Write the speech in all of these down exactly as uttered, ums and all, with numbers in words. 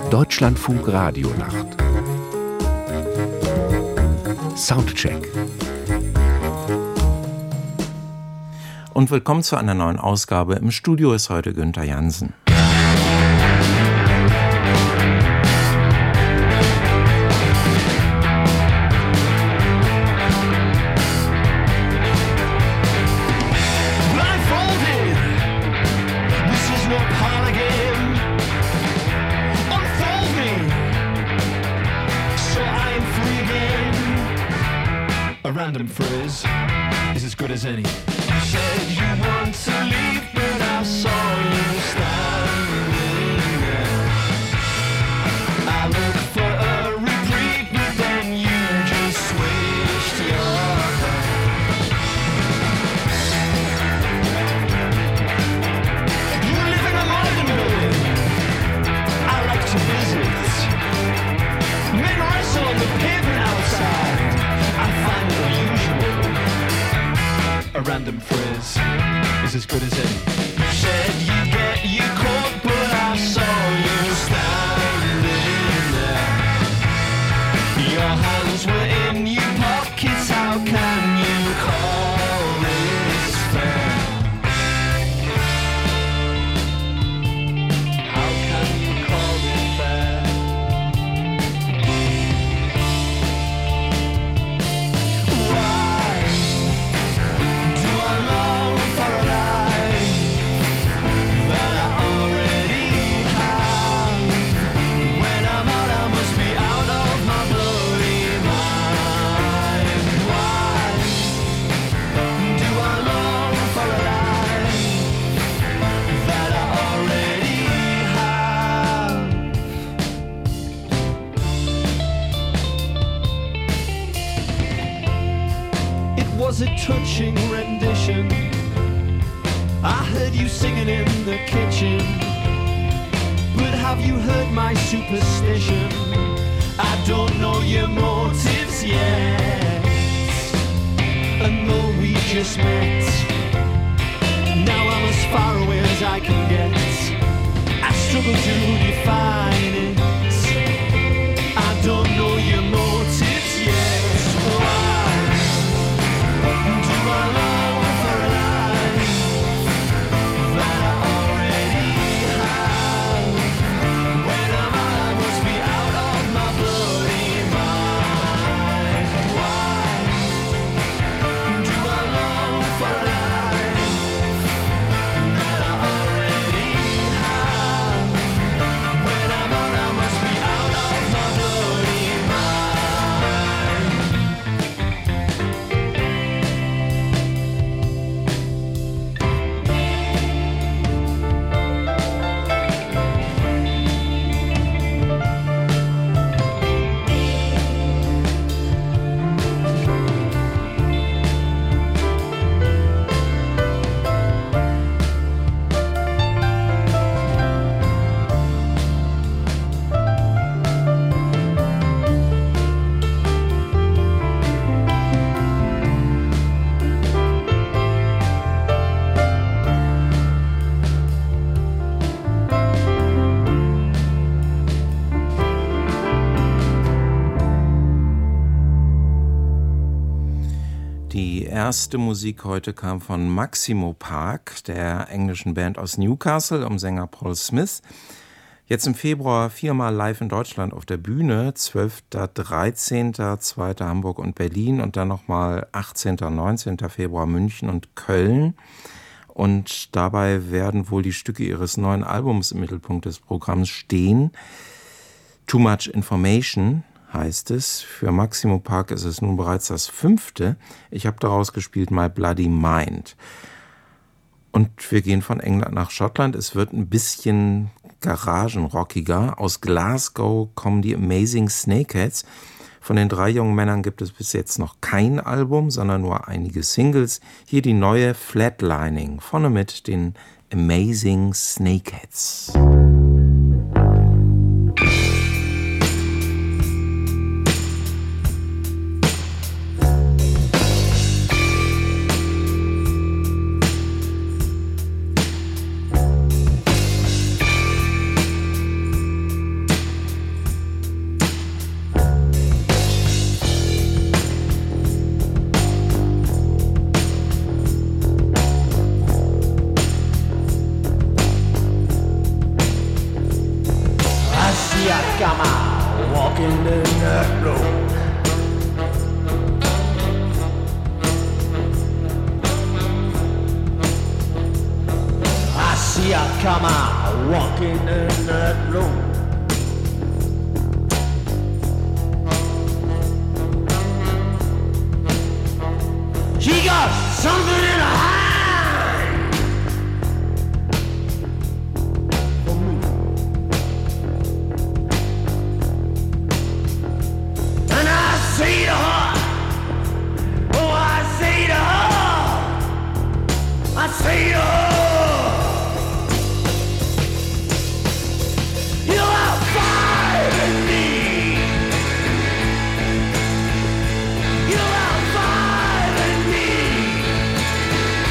Deutschlandfunk Radionacht. Soundcheck. Und willkommen zu einer neuen Ausgabe. Im Studio ist heute Günther Jansen. Random phrase is as good as any. You said you want to leave, but I saw you standing there. I looked for a reprieve, but then you just switched your head. You live in a modern building I like to visit. Men wrestle on the pavement outside. I find it unusual. A random phrase is as good as any. You said you get you caught, but I saw you standing there. Your hands were in your pockets. How can you call this fair? How can you call it fair? Was a touching rendition. I heard you singing in the kitchen. But have you heard my superstition? I don't know your motives yet. And though we just met, now I'm as far away as I can get. I struggle to define it. I don't know your motives yet. Why? Do I long for a life that I already have? When I'm out, I must be out of my bloody mind. Why do I long for a life that I already have? When I'm out, I must be out of my bloody mind. Die erste Musik heute kam von Maximo Park, der englischen Band aus Newcastle, um Sänger Paul Smith. Jetzt im Februar viermal live in Deutschland auf der Bühne, zwölfter, dreizehnter, zweiter Hamburg und Berlin und dann nochmal achtzehnter und neunzehnter Februar München und Köln. Und dabei werden wohl die Stücke ihres neuen Albums im Mittelpunkt des Programms stehen. Too Much Information heißt es. Für Maximo Park ist es nun bereits das fünfte. Ich habe daraus gespielt My Bloody Mind. Und wir gehen von England nach Schottland. Es wird ein bisschen garagenrockiger. Aus Glasgow kommen die Amazing Snakeheads. Von den drei jungen Männern gibt es bis jetzt noch kein Album, sondern nur einige Singles. Hier die neue Flatlining. Vorne mit den Amazing Snakeheads. walking in that road. I see her come out walking in that road. She got something in her hand for me. And I say to her, oh, I say to her, I say to her, you have five in me. You have five in me.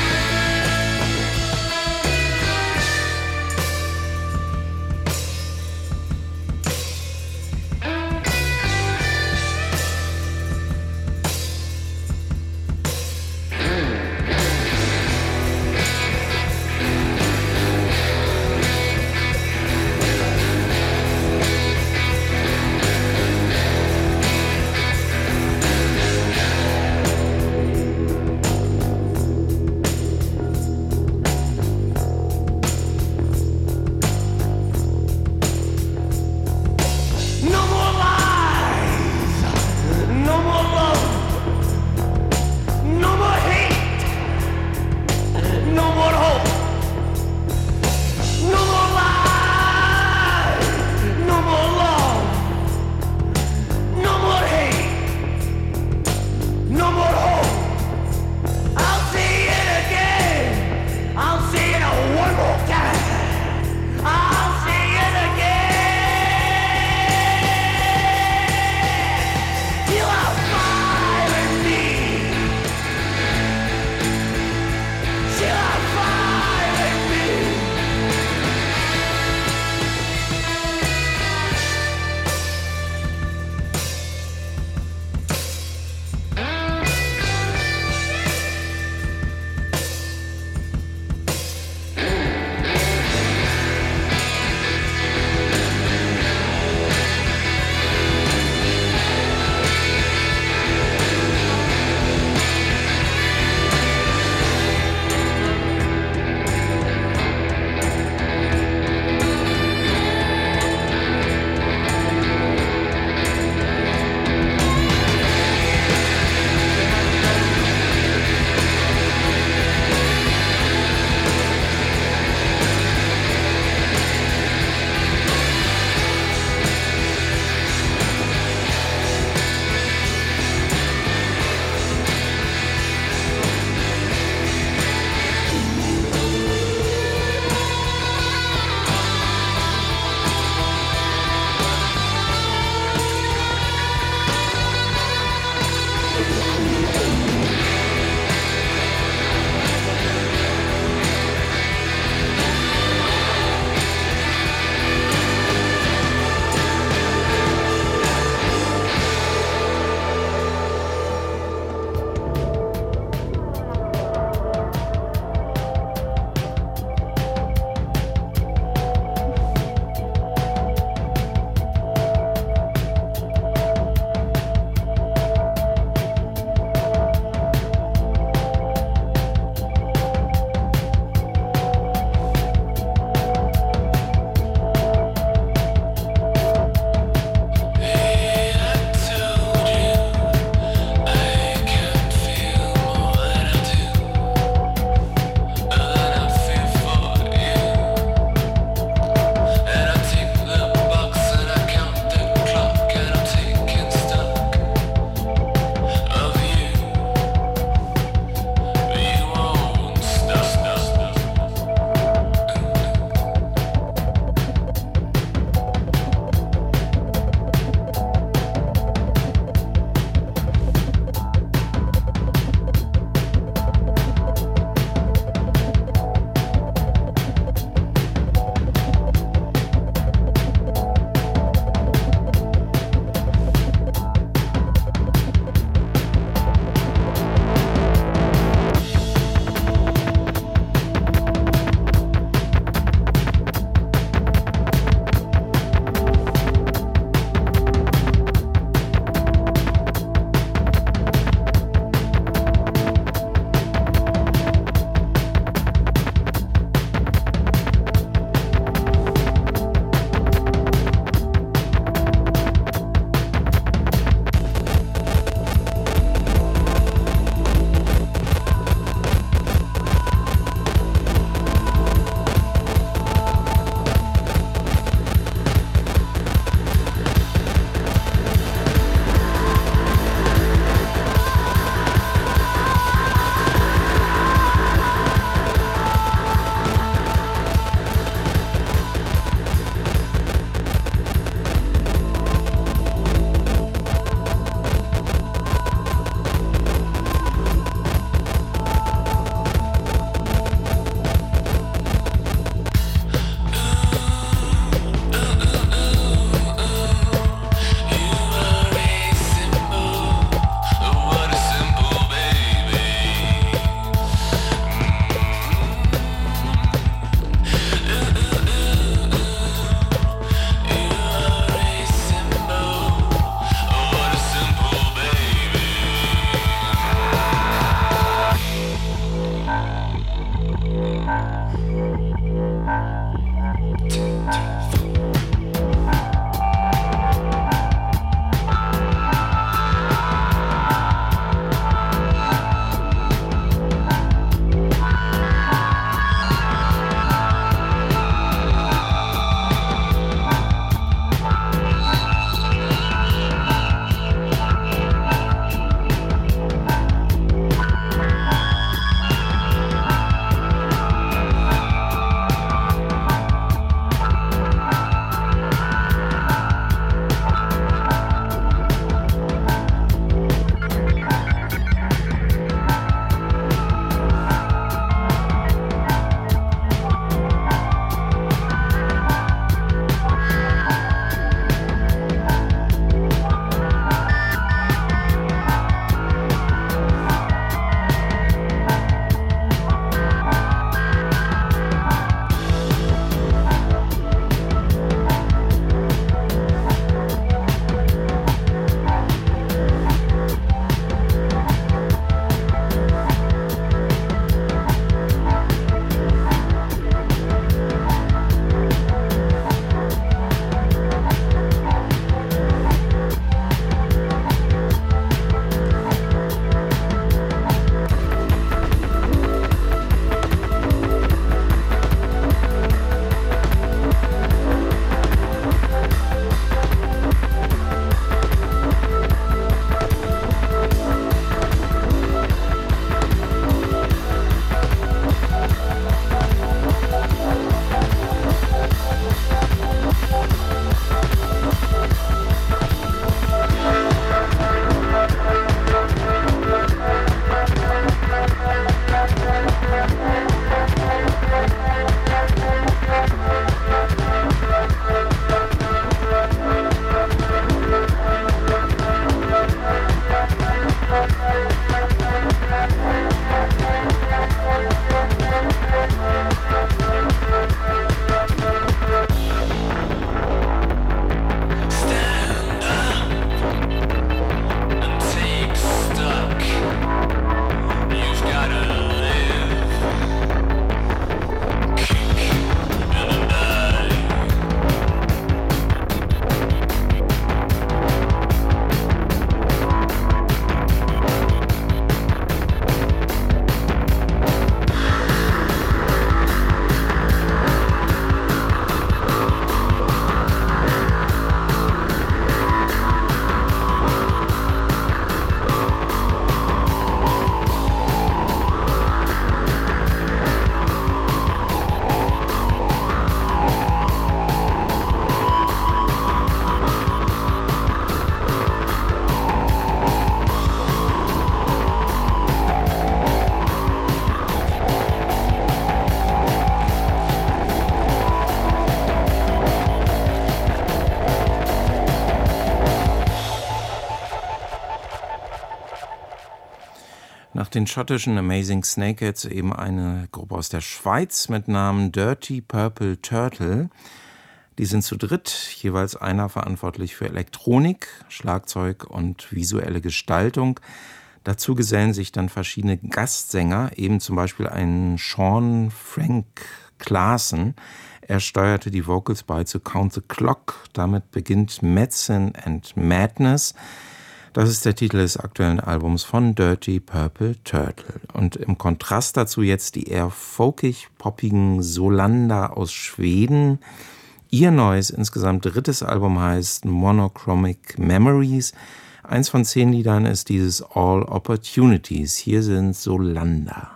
den schottischen Amazing Snakeheads eben eine Gruppe aus der Schweiz mit Namen Dirty Purple Turtle. Die sind zu dritt, jeweils einer verantwortlich für Elektronik, Schlagzeug und visuelle Gestaltung. Dazu gesellen sich dann verschiedene Gastsänger, eben zum Beispiel ein Sean Frank Klaassen. Er steuerte die Vocals bei zu Count the Clock. Damit beginnt Medicine and Madness. Das ist der Titel des aktuellen Albums von Dirty Purple Turtle. Und im Kontrast dazu jetzt die eher folkig-poppigen Solanda aus Schweden. Ihr neues, insgesamt drittes Album heißt Monochromic Memories. Eins von zehn Liedern ist dieses All Opportunities. Hier sind Solanda.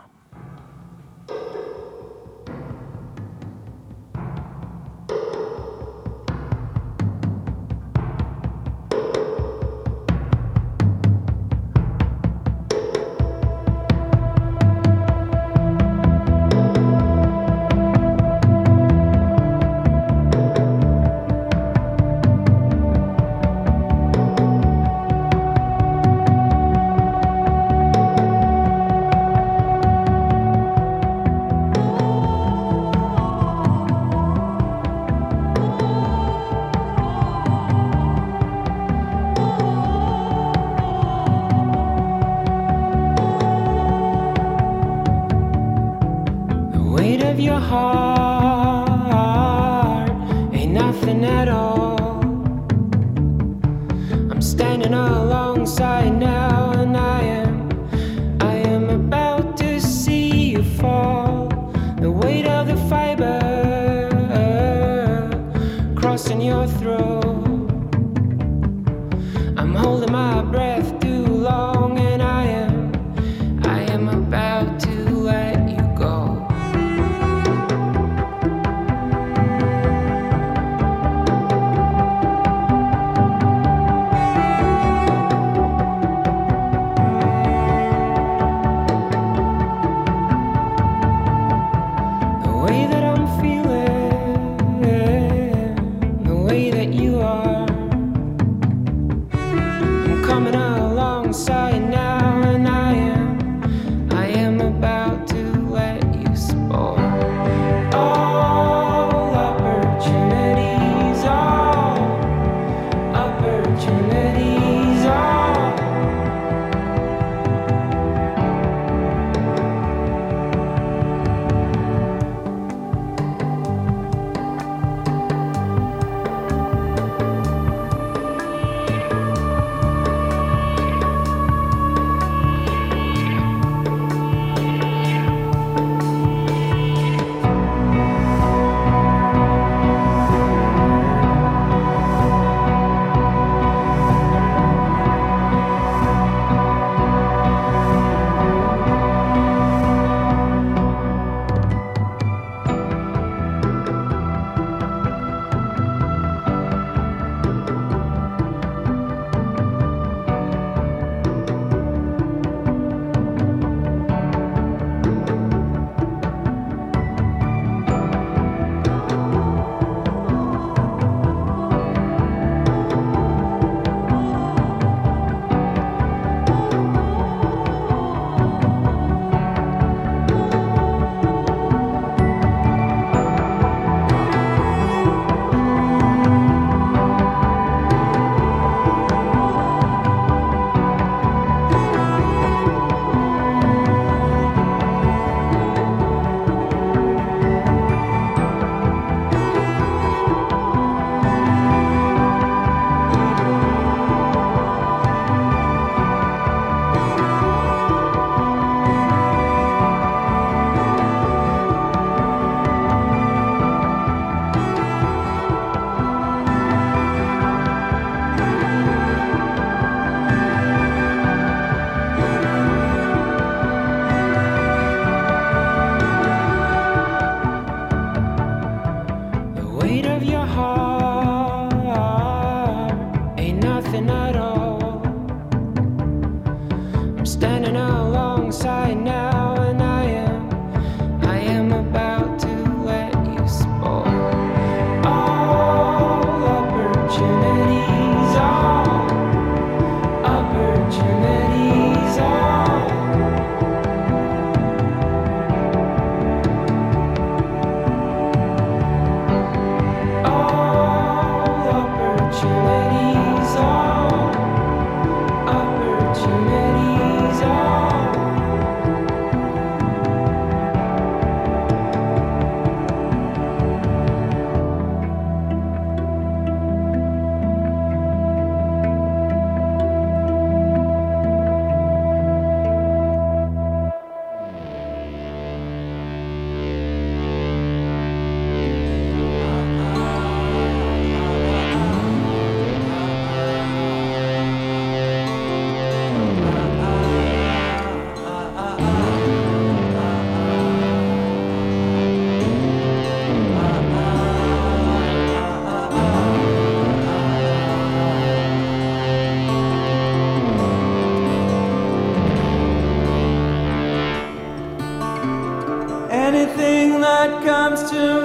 Opportunities are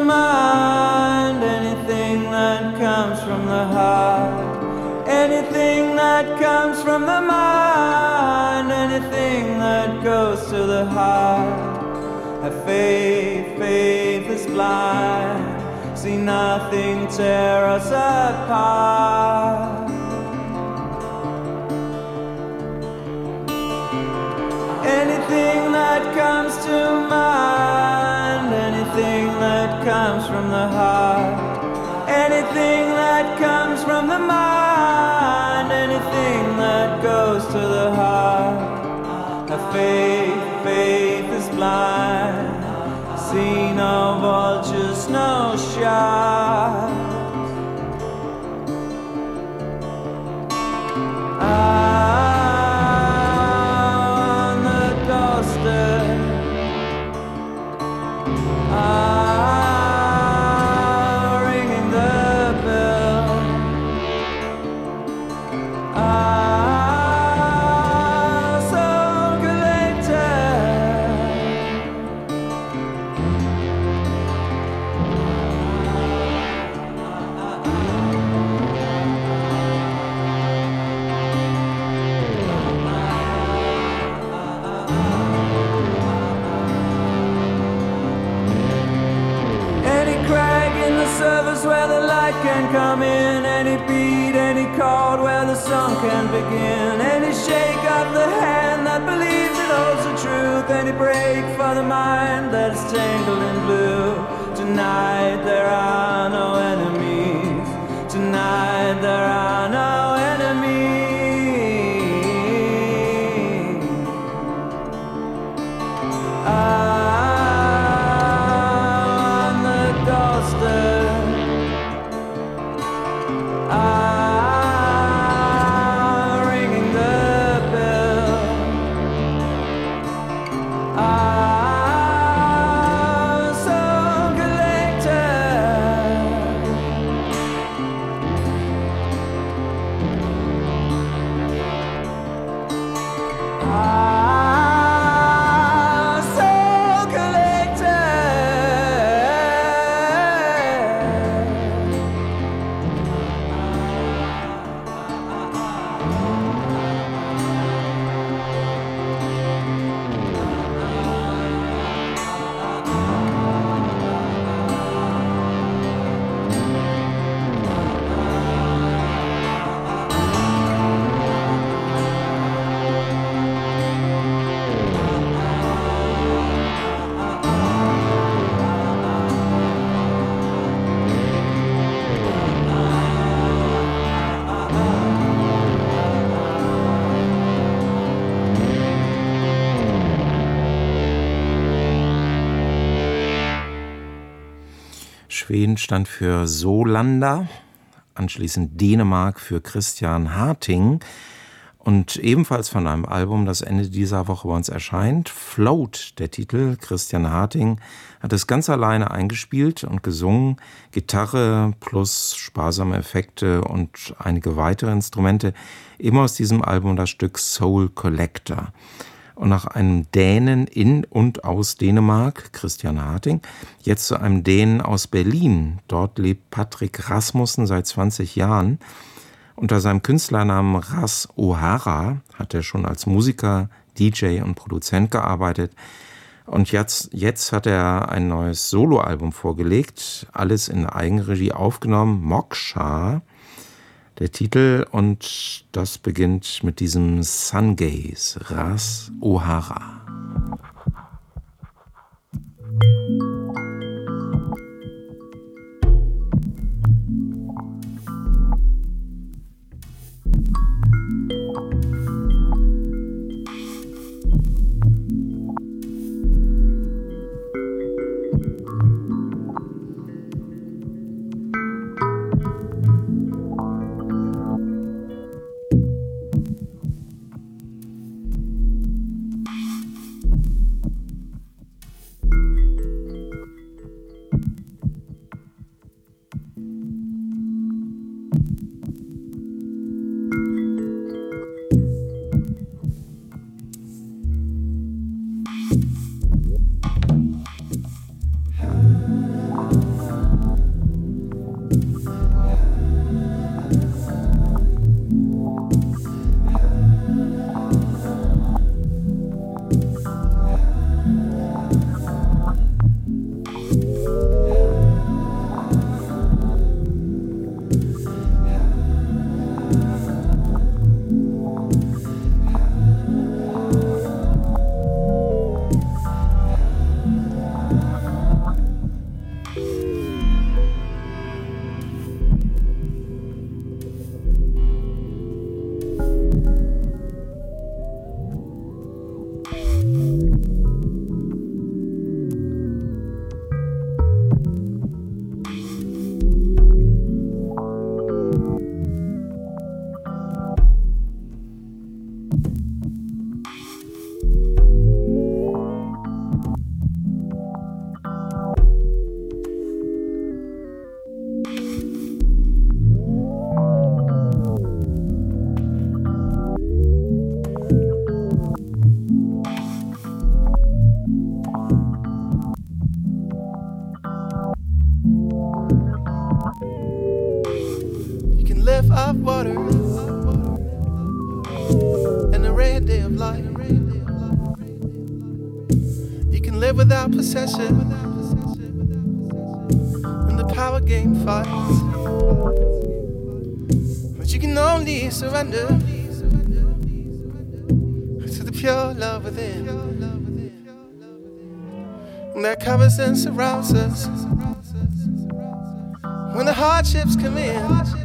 mind, anything that comes from the heart, anything that comes from the mind, anything that goes to the heart. Have faith, faith is blind, see nothing tear us apart. Anything that comes to mind, anything that comes from the heart, anything that comes from the mind, anything that goes to the heart. Have faith, faith is blind, see no vultures, no sharks. On the doorstep, ah, ringing the bell, ah, so service where the light can come in, any beat, any chord where the song can begin, any shake of the hand that believes it holds the truth, any break for the mind that is tangled in blue. Tonight there are no enemies, tonight there are no enemies. Ah, on the doorstep, ah, ringing the bell, ah, so collected. Ah, so Schweden stand für Solander, anschließend Dänemark für Christian Harting und ebenfalls von einem Album, das Ende dieser Woche bei uns erscheint, Float, der Titel. Christian Harting hat es ganz alleine eingespielt und gesungen, Gitarre plus sparsame Effekte und einige weitere Instrumente, eben aus diesem Album das Stück Soul Collector. Und nach einem Dänen in und aus Dänemark, Christian Harting, jetzt zu einem Dänen aus Berlin. Dort lebt Patrick Rasmussen seit zwanzig Jahren. Unter seinem Künstlernamen Ras O'Hara hat er schon als Musiker, D J und Produzent gearbeitet. Und jetzt, jetzt hat er ein neues Soloalbum vorgelegt, alles in Eigenregie aufgenommen, Moksha, der Titel, und das beginnt mit diesem Sun Gaze, Ras O'Hara. cliff of water and a red day of light. You can live without possession in the power game fight, but you can only surrender to the pure love within that covers and surrounds us when the hardships come in.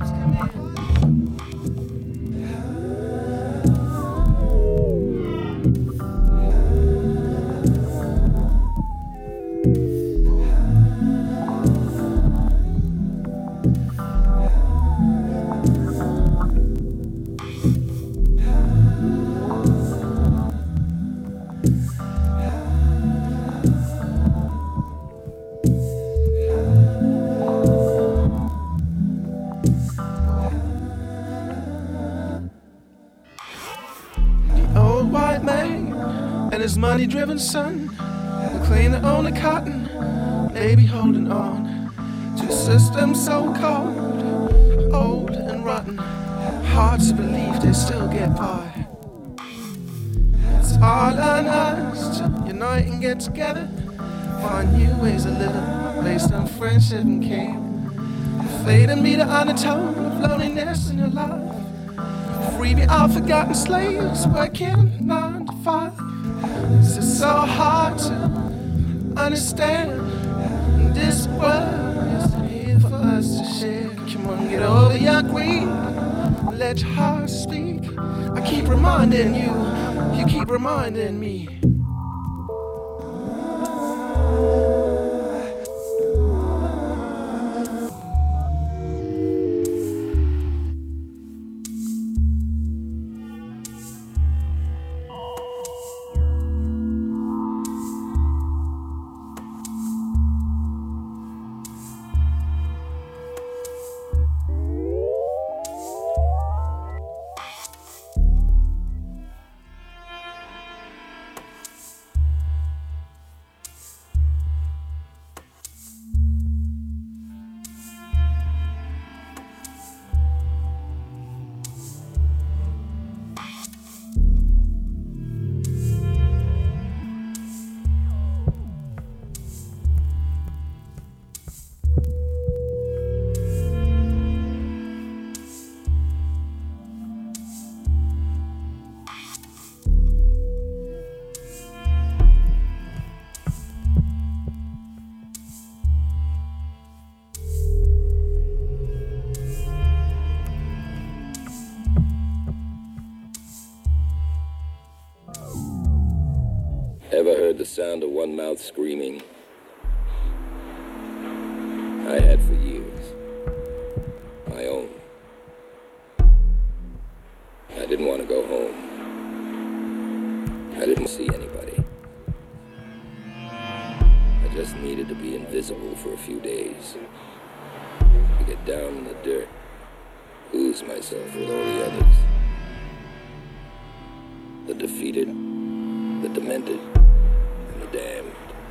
His money-driven son, the claim to own the cotton, maybe holding on to a system so cold, old and rotten. Hard to believe they still get by. It's all on us to unite and get together, find new ways of living based on friendship and care. Fade and be the undertone of loneliness in your life. Free me our forgotten slaves, working nine to five. It's just so hard to understand. This world is here for us to share. Come on, get over your greed, let your heart speak. I keep reminding you, you keep reminding me. Ever heard the sound of one mouth screaming? I had for years. My own. I didn't want to go home. I didn't see anybody. I just needed to be invisible for a few days. To get down in the dirt. Lose myself with all the others. The defeated, the demented, and the damned.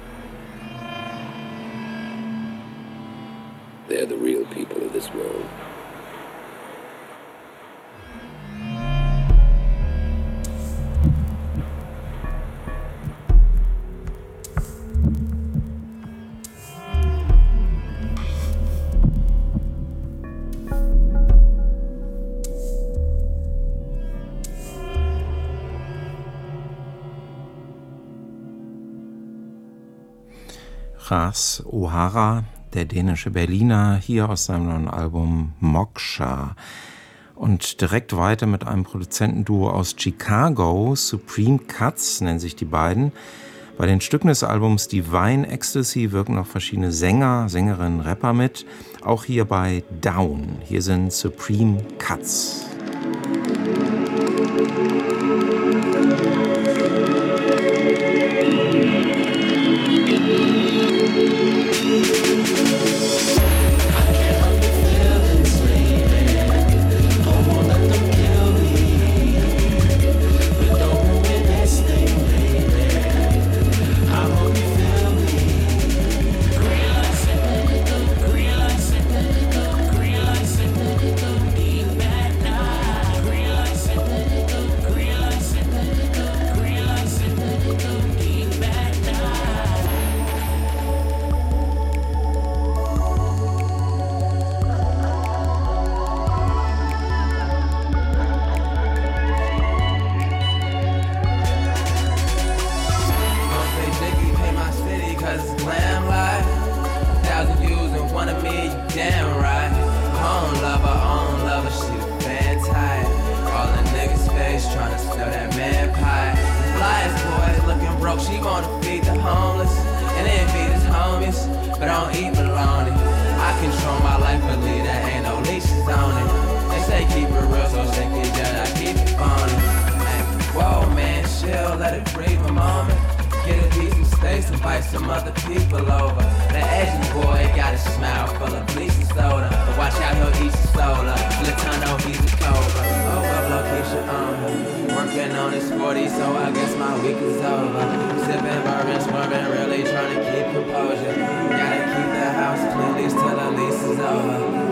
They're the real people of this world. Ras O'Hara, der dänische Berliner, hier aus seinem neuen Album Moksha. Und direkt weiter mit einem Produzentenduo aus Chicago, Supreme Cuts nennen sich die beiden. Bei den Stücken des Albums Divine Ecstasy wirken noch verschiedene Sänger, Sängerinnen, Rapper mit. Auch hier bei Down. Hier sind Supreme Cuts. Deep week is over. Sipping bourbon, swerving, really trying to keep composure. Gotta keep the house clean, least till the lease is over.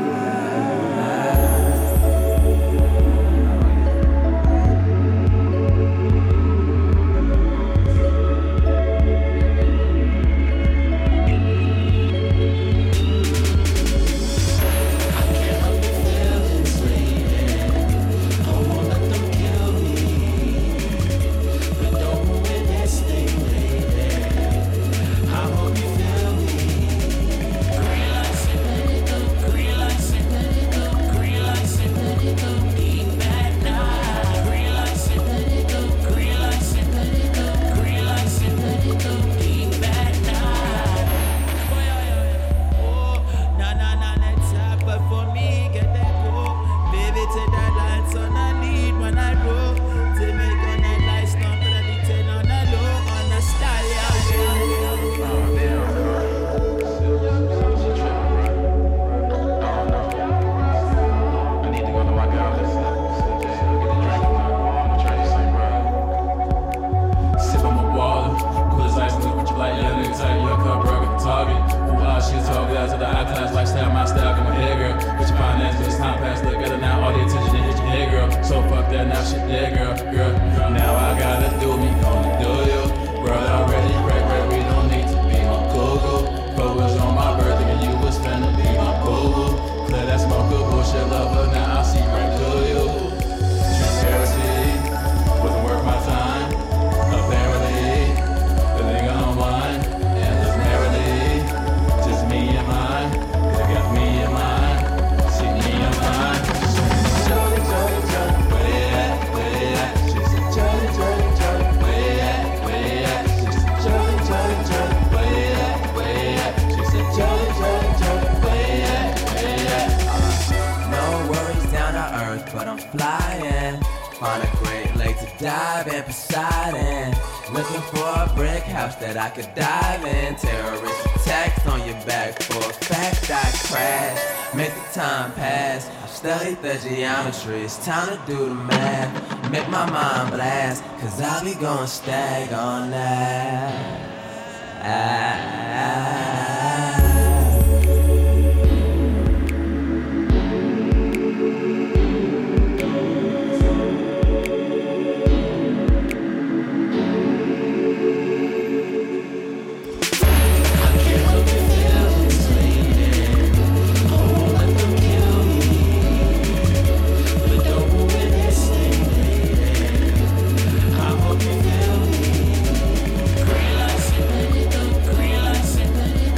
That I could dive in. Terrorist attacks on your back. For a fact I crash. Make the time pass. I've studied the geometry. It's time to do the math. Make my mind blast. Cause I'll be going stag on that. Ah, Green lights,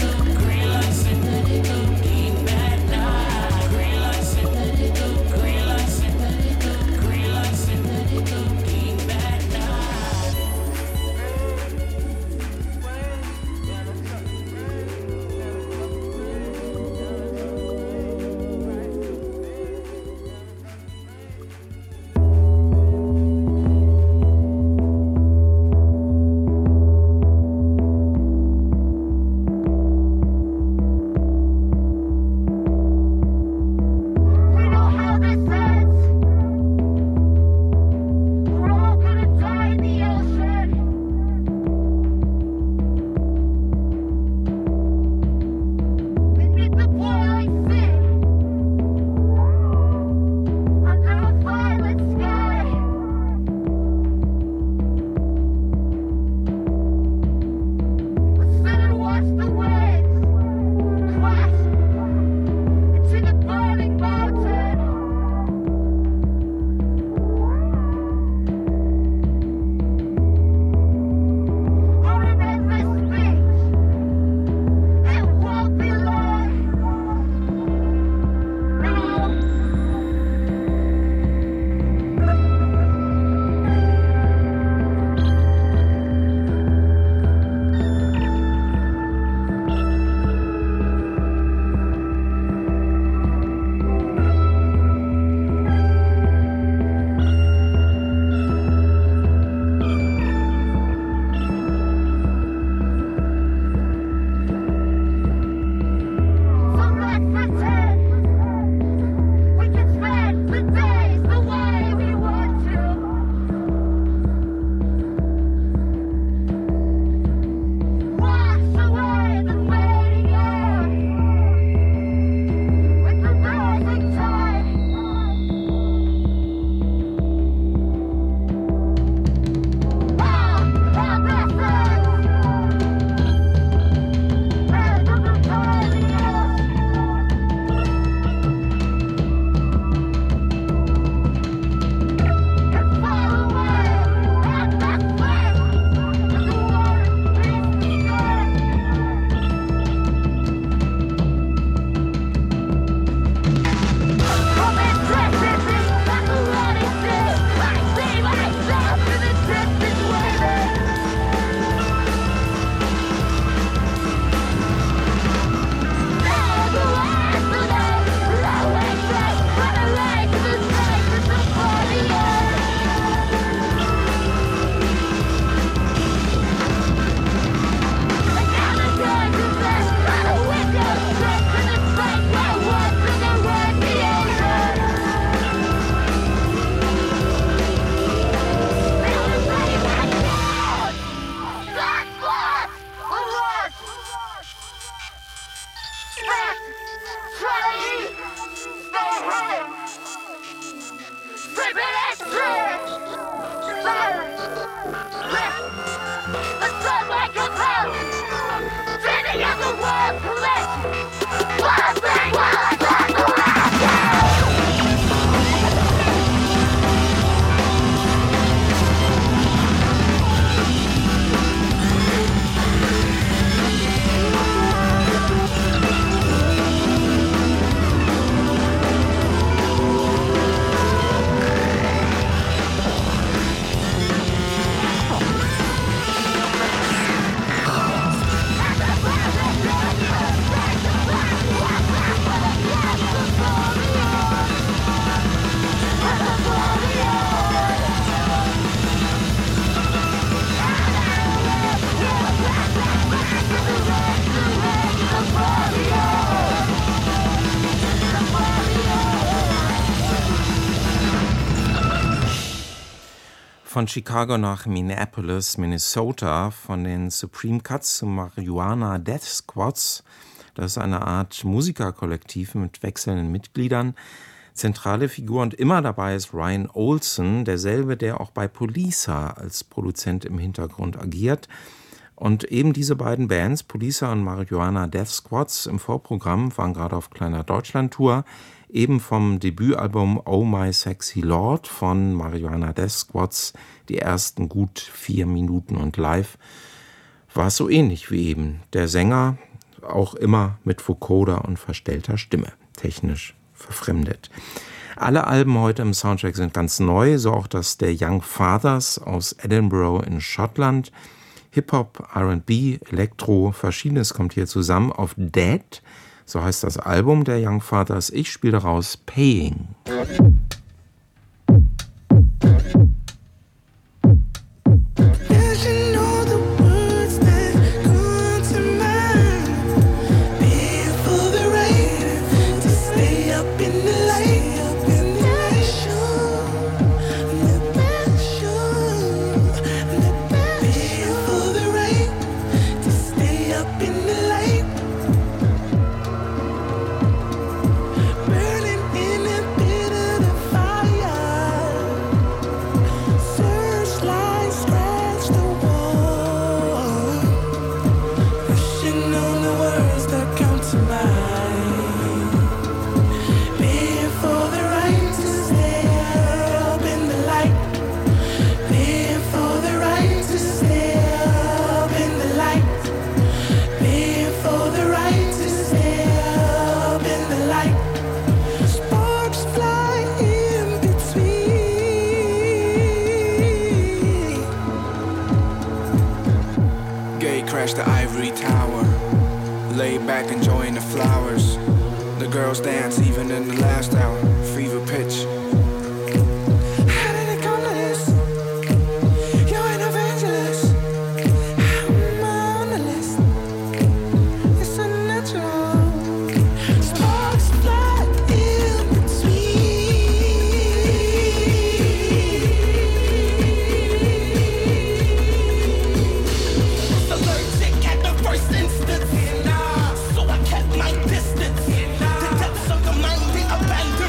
Von Chicago nach Minneapolis, Minnesota, von den Supreme Cuts zu Marijuana Death Squads. Das ist eine Art Musikerkollektiv mit wechselnden Mitgliedern. Zentrale Figur und immer dabei ist Ryan Olsen, derselbe, der auch bei Poliça als Produzent im Hintergrund agiert. Und eben diese beiden Bands, Poliça und Marijuana Death Squads, im Vorprogramm waren gerade auf kleiner Deutschland-Tour, eben vom Debütalbum Oh My Sexy Lord von Marijuana Death Squads, die ersten gut vier Minuten, und live war es so ähnlich wie eben. Der Sänger auch immer mit Vocoder und verstellter Stimme, technisch verfremdet. Alle Alben heute im Soundtrack sind ganz neu, so auch das der Young Fathers aus Edinburgh in Schottland. Hip-Hop, R and B, Elektro, Verschiedenes kommt hier zusammen auf Dead. So heißt das Album der Young Fathers. Ich spiele daraus Paying. Crashed the ivory tower, laid back enjoying the flowers. The girls dance even in the last hour, fever pitch. How did it come to this? You're an evangelist. I'm on the list. It's unnatural. Sparks fly in between. Allergic at the first instance, so I kept my distance. The depths of the mind, they abandoned.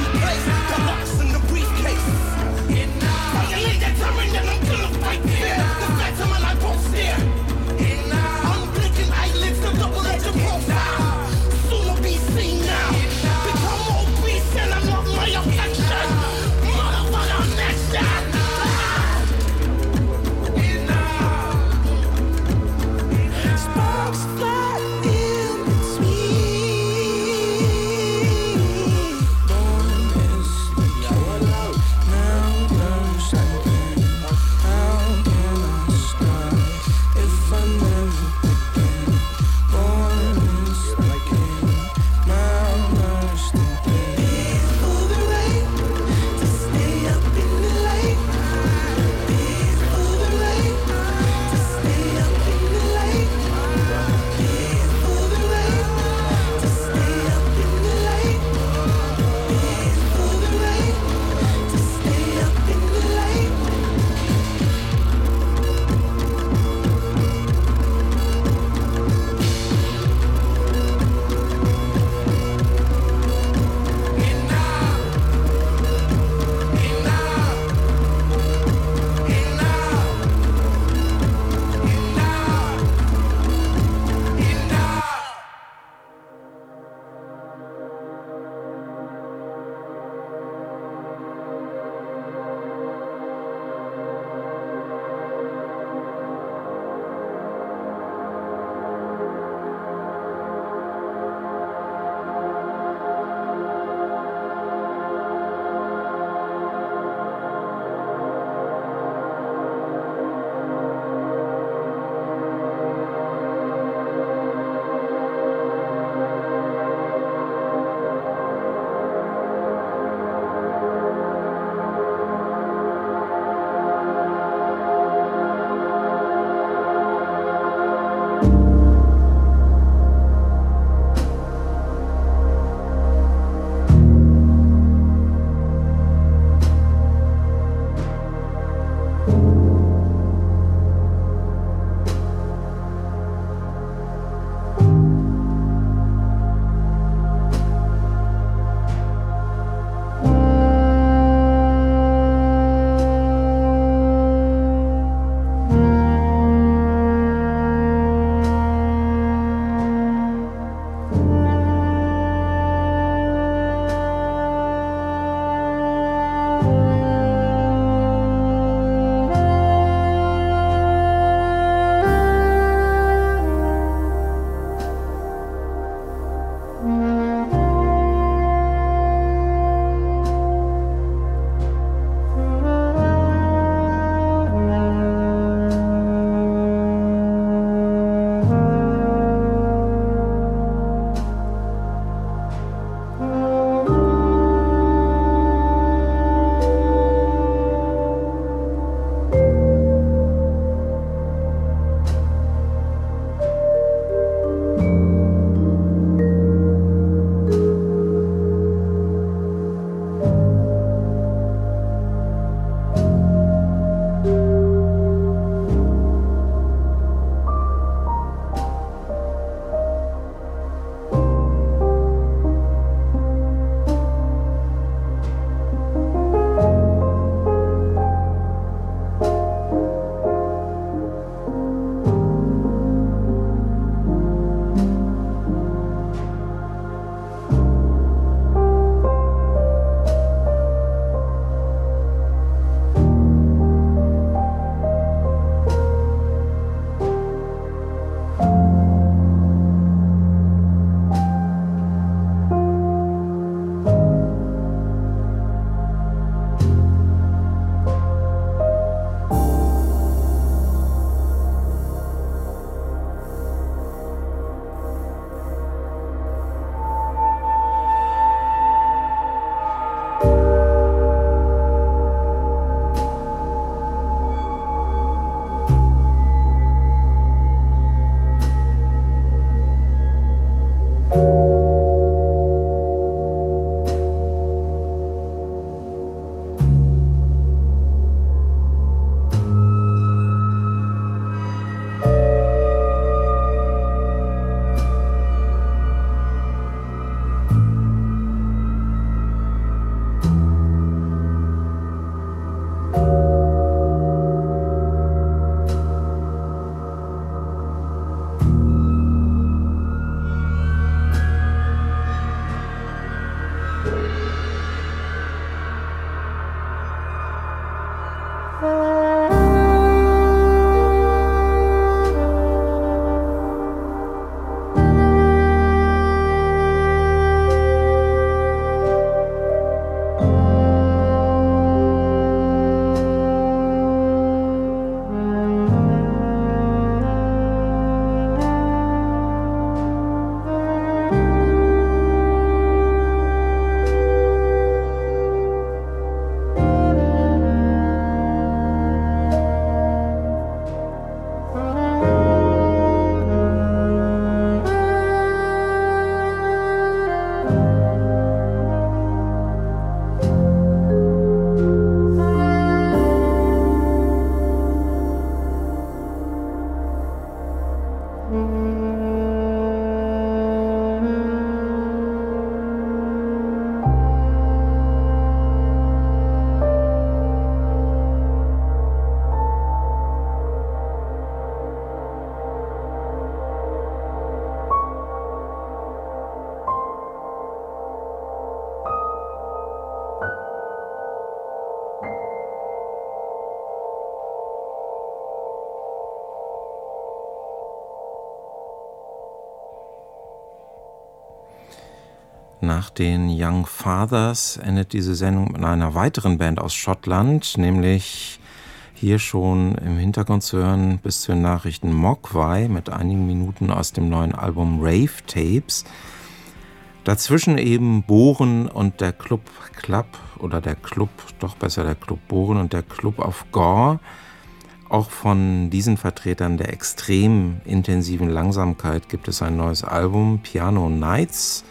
Nach den Young Fathers endet diese Sendung mit einer weiteren Band aus Schottland, nämlich hier schon im Hintergrund zu hören bis zu den Nachrichten Mogwai mit einigen Minuten aus dem neuen Album Rave Tapes. Dazwischen eben Bohren und der Club Club oder der Club, doch besser der Club Bohren und der Club of Gore. Auch von diesen Vertretern der extrem intensiven Langsamkeit gibt es ein neues Album, Piano Nights.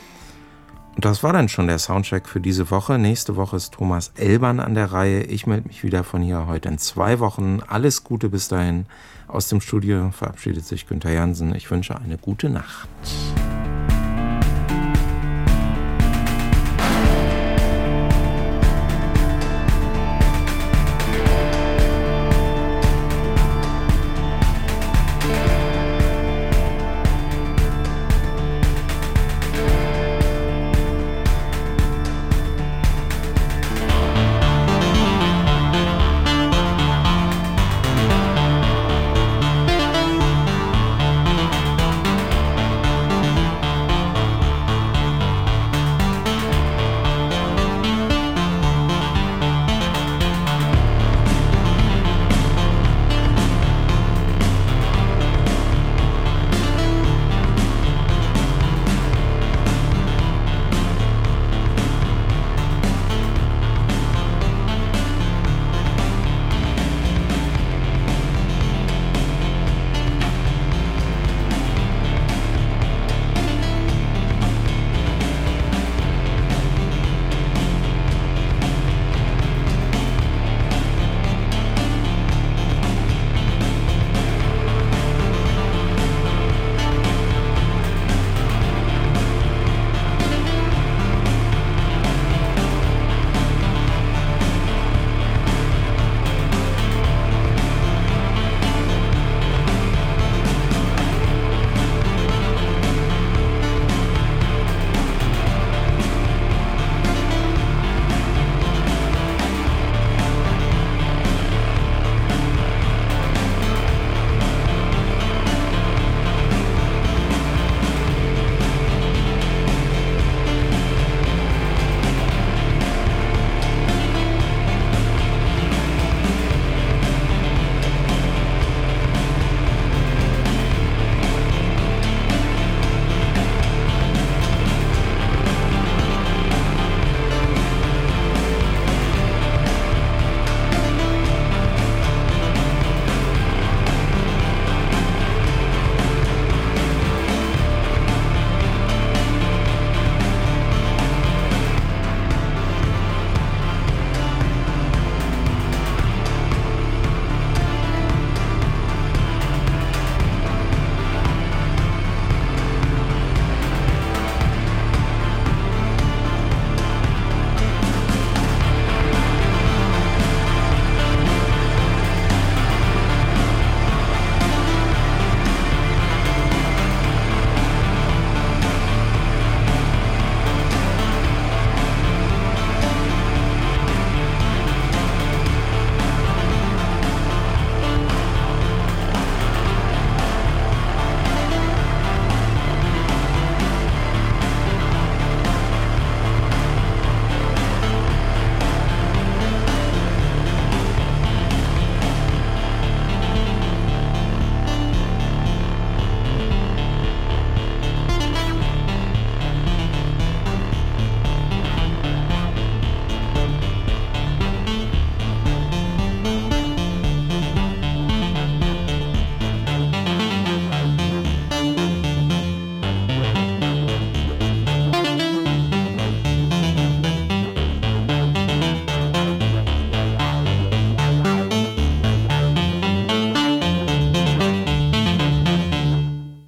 Und das war dann schon der Soundcheck für diese Woche. Nächste Woche ist Thomas Elbern an der Reihe. Ich melde mich wieder von hier heute in zwei Wochen. Alles Gute bis dahin. Aus dem Studio verabschiedet sich Günther Jansen. Ich wünsche eine gute Nacht.